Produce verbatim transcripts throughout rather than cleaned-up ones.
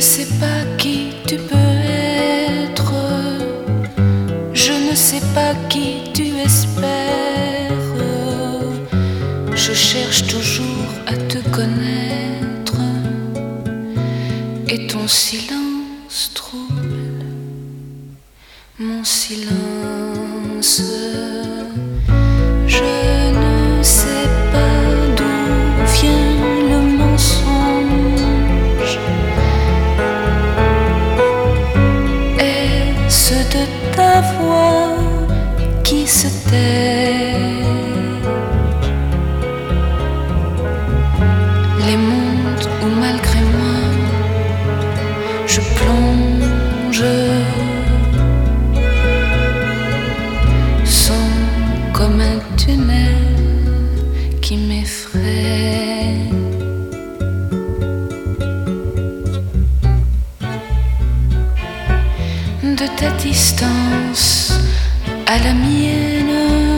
sais pas qui tu peux être, je ne sais pas qui tu espères. Je cherche toujours à te connaître et ton silence trouble mon silence. Je ne sais pas d'où vient le mensonge. Est-ce de ta voix qui se tait? Les mondes où malgré moi je plonge sont comme un tunnel qui m'effraie. De ta distance à la mienne,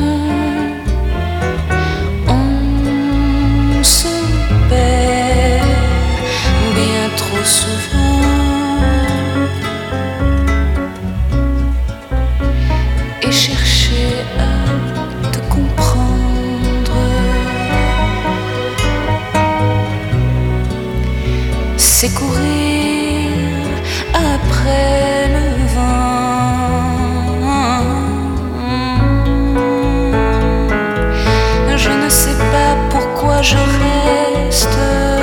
on se perd bien trop souvent. Et chercher à te comprendre, c'est courir après le vent. Je ne sais pas pourquoi je reste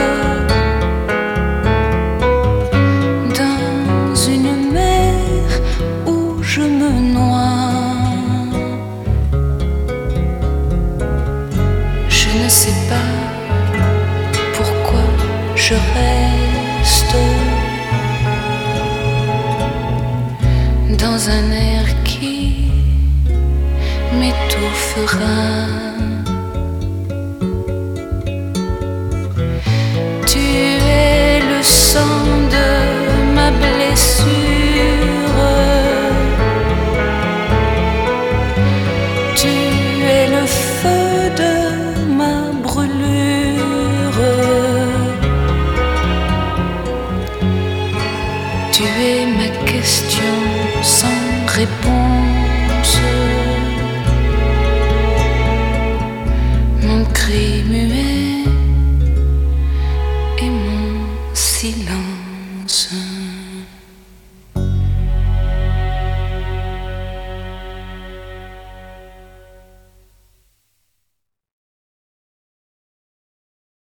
dans une mer où je me noie. Je ne sais pas pourquoi je reste dans un air qui m'étouffera.